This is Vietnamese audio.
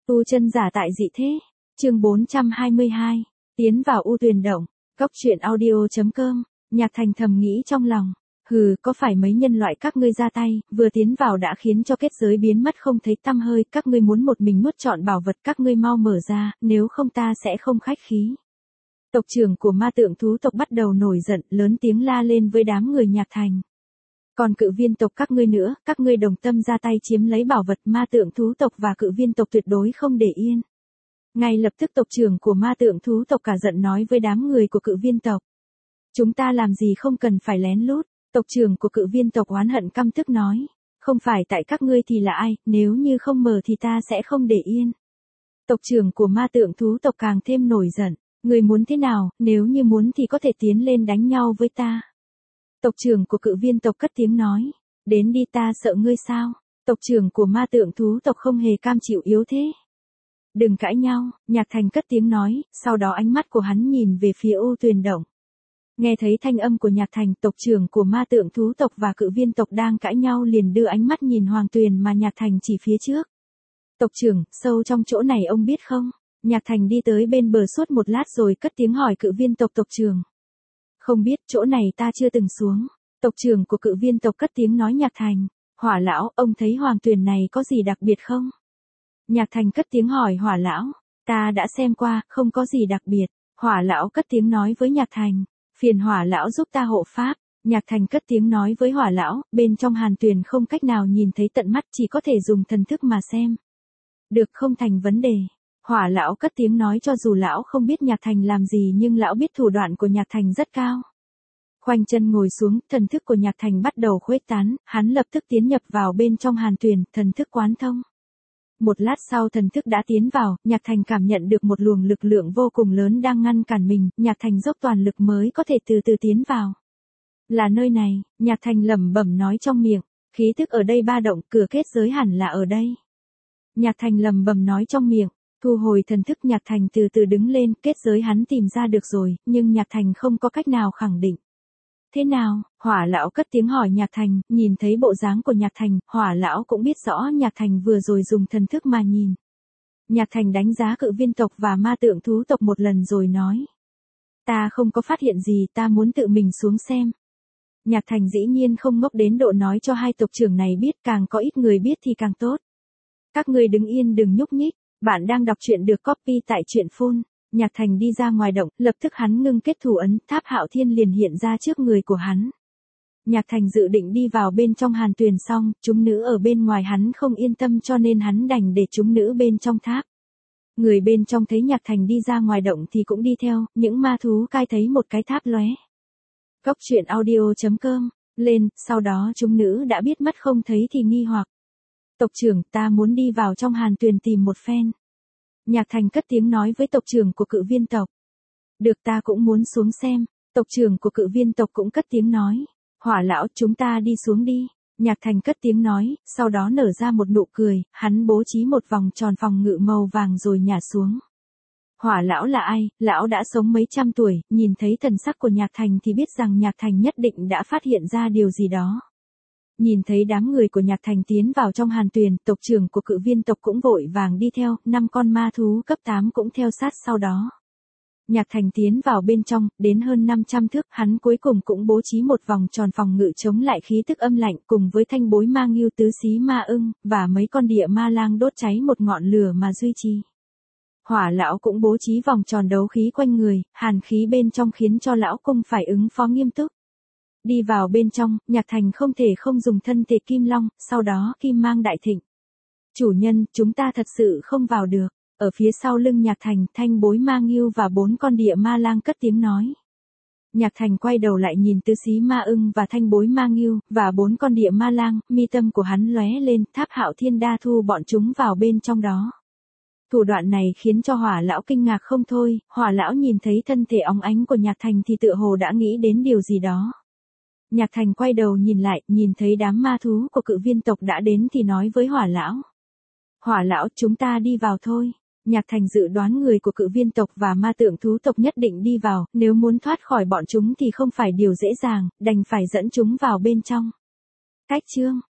Tu chân giả tại dị thế. Chương 422. Tiến vào U Tuyền Động. Cốc truyện audio.com. Nhạc Thành thầm nghĩ trong lòng. Có phải mấy nhân loại các ngươi ra tay, vừa tiến vào đã khiến cho kết giới biến mất không thấy tăm hơi, các ngươi muốn một mình nuốt trọn bảo vật, các ngươi mau mở ra, nếu không ta sẽ không khách khí. Tộc trưởng của ma tượng thú tộc bắt đầu nổi giận, lớn tiếng la lên với đám người Nhạc Thành. Còn cự viên tộc các ngươi nữa, các ngươi đồng tâm ra tay chiếm lấy bảo vật, ma tượng thú tộc và cự viên tộc tuyệt đối không để yên. Ngay lập tức tộc trưởng của ma tượng thú tộc cả giận nói với đám người của cự viên tộc. Chúng ta làm gì không cần phải lén lút. Tộc trưởng của cự viên tộc oán hận căm tức nói. Không phải tại các ngươi thì là ai, nếu như không mở thì ta sẽ không để yên. Tộc trưởng của ma tượng thú tộc càng thêm nổi giận. Người muốn thế nào, nếu như muốn thì có thể tiến lên đánh nhau với ta. Tộc trưởng của cự viên tộc cất tiếng nói. Đến đi, ta sợ ngươi sao. Tộc trưởng của ma tượng thú tộc không hề cam chịu yếu thế. Đừng cãi nhau, Nhạc Thành cất tiếng nói, sau đó ánh mắt của hắn nhìn về phía U Tuyền Động. Nghe thấy thanh âm của Nhạc Thành, tộc trưởng của ma tượng thú tộc và cự viên tộc đang cãi nhau liền đưa ánh mắt nhìn Hoàng Tuyền mà Nhạc Thành chỉ phía trước. Tộc trưởng, sâu trong chỗ này ông biết không? Nhạc Thành đi tới bên bờ suốt một lát rồi cất tiếng hỏi cự viên tộc tộc trưởng. Không biết, chỗ này ta chưa từng xuống. Tộc trưởng của cự viên tộc cất tiếng nói Nhạc Thành. Hỏa lão, ông thấy Hoàng Tuyền này có gì đặc biệt không? Nhạc Thành cất tiếng hỏi Hỏa lão. Ta đã xem qua, không có gì đặc biệt. Hỏa lão cất tiếng nói với Nhạc Thành. Phiền Hỏa lão giúp ta hộ pháp. Nhạc Thành cất tiếng nói với Hỏa lão, bên trong Hàn Tuyền không cách nào nhìn thấy tận mắt, chỉ có thể dùng thần thức mà xem. Được, không thành vấn đề. Hỏa lão cất tiếng nói cho dù lão không biết Nhạc Thành làm gì nhưng lão biết thủ đoạn của Nhạc Thành rất cao. Khoanh chân ngồi xuống, thần thức của Nhạc Thành bắt đầu khuếch tán, hắn lập tức tiến nhập vào bên trong Hàn Tuyền, thần thức quán thông. Một lát sau thần thức đã tiến vào, Nhạc Thành cảm nhận được một luồng lực lượng vô cùng lớn đang ngăn cản mình, Nhạc Thành dốc toàn lực mới có thể từ từ tiến vào. Là nơi này, Nhạc Thành lẩm bẩm nói trong miệng, khí tức ở đây ba động, cửa kết giới hẳn là ở đây. Nhạc Thành lẩm bẩm nói trong miệng, thu hồi thần thức Nhạc Thành từ từ đứng lên, kết giới hắn tìm ra được rồi, nhưng Nhạc Thành không có cách nào khẳng định. Thế nào? Hỏa lão cất tiếng hỏi Nhạc Thành, nhìn thấy bộ dáng của Nhạc Thành, Hỏa lão cũng biết rõ Nhạc Thành vừa rồi dùng thần thức mà nhìn. Nhạc Thành đánh giá cự viên tộc và ma tượng thú tộc một lần rồi nói. Ta không có phát hiện gì, ta muốn tự mình xuống xem. Nhạc Thành dĩ nhiên không ngốc đến độ nói cho hai tộc trưởng này biết, càng có ít người biết thì càng tốt. Các ngươi đứng yên đừng nhúc nhích, bạn đang đọc truyện được copy tại truyện phun. Nhạc Thành đi ra ngoài động, lập tức hắn ngưng kết thủ ấn, Tháp Hạo Thiên liền hiện ra trước người của hắn. Nhạc Thành dự định đi vào bên trong Hàn Tuyền xong, chúng nữ ở bên ngoài hắn không yên tâm cho nên hắn đành để chúng nữ bên trong tháp. Người bên trong thấy Nhạc Thành đi ra ngoài động thì cũng đi theo, những ma thú cai thấy một cái tháp lóe. Cốc truyện audio.com, lên, sau đó chúng nữ đã biết mất không thấy thì nghi hoặc. Tộc trưởng, ta muốn đi vào trong Hàn Tuyền tìm một phen. Nhạc Thành cất tiếng nói với tộc trưởng của cự viên tộc. Được, ta cũng muốn xuống xem. Tộc trưởng của cự viên tộc cũng cất tiếng nói. Hỏa lão, chúng ta đi xuống đi. Nhạc Thành cất tiếng nói, sau đó nở ra một nụ cười, hắn bố trí một vòng tròn phòng ngự màu vàng rồi nhả xuống. Hỏa lão là ai? Lão đã sống mấy trăm tuổi, nhìn thấy thần sắc của Nhạc Thành thì biết rằng Nhạc Thành nhất định đã phát hiện ra điều gì đó. Nhìn thấy đám người của Nhạc Thành tiến vào trong Hàn Tuyền, tộc trưởng của cự viên tộc cũng vội vàng đi theo, 5 con ma thú cấp 8 cũng theo sát sau đó. Nhạc Thành tiến vào bên trong, đến hơn 500 thước, hắn cuối cùng cũng bố trí một vòng tròn phòng ngự chống lại khí tức âm lạnh cùng với thanh bối ma ngưu tứ xí ma ưng, và mấy con địa ma lang đốt cháy một ngọn lửa mà duy trì. Hỏa lão cũng bố trí vòng tròn đấu khí quanh người, hàn khí bên trong khiến cho lão cung phải ứng phó nghiêm túc. Đi vào bên trong, Nhạc Thành không thể không dùng thân thể kim long, sau đó kim mang đại thịnh. Chủ nhân, chúng ta thật sự không vào được. Ở phía sau lưng Nhạc Thành, thanh bối ma ngưu và 4 con địa ma lang cất tiếng nói. Nhạc Thành quay đầu lại nhìn tứ xí ma ưng và thanh bối ma ngưu, và 4 con địa ma lang, mi tâm của hắn lóe lên, Tháp Hạo Thiên đa thu bọn chúng vào bên trong đó. Thủ đoạn này khiến cho Hỏa lão kinh ngạc không thôi, Hỏa lão nhìn thấy thân thể óng ánh của Nhạc Thành thì tựa hồ đã nghĩ đến điều gì đó. Nhạc Thành quay đầu nhìn lại, nhìn thấy đám ma thú của cự viên tộc đã đến thì nói với Hỏa lão. Hỏa lão, chúng ta đi vào thôi. Nhạc Thành dự đoán người của cự viên tộc và ma tượng thú tộc nhất định đi vào, nếu muốn thoát khỏi bọn chúng thì không phải điều dễ dàng, đành phải dẫn chúng vào bên trong. Cách chương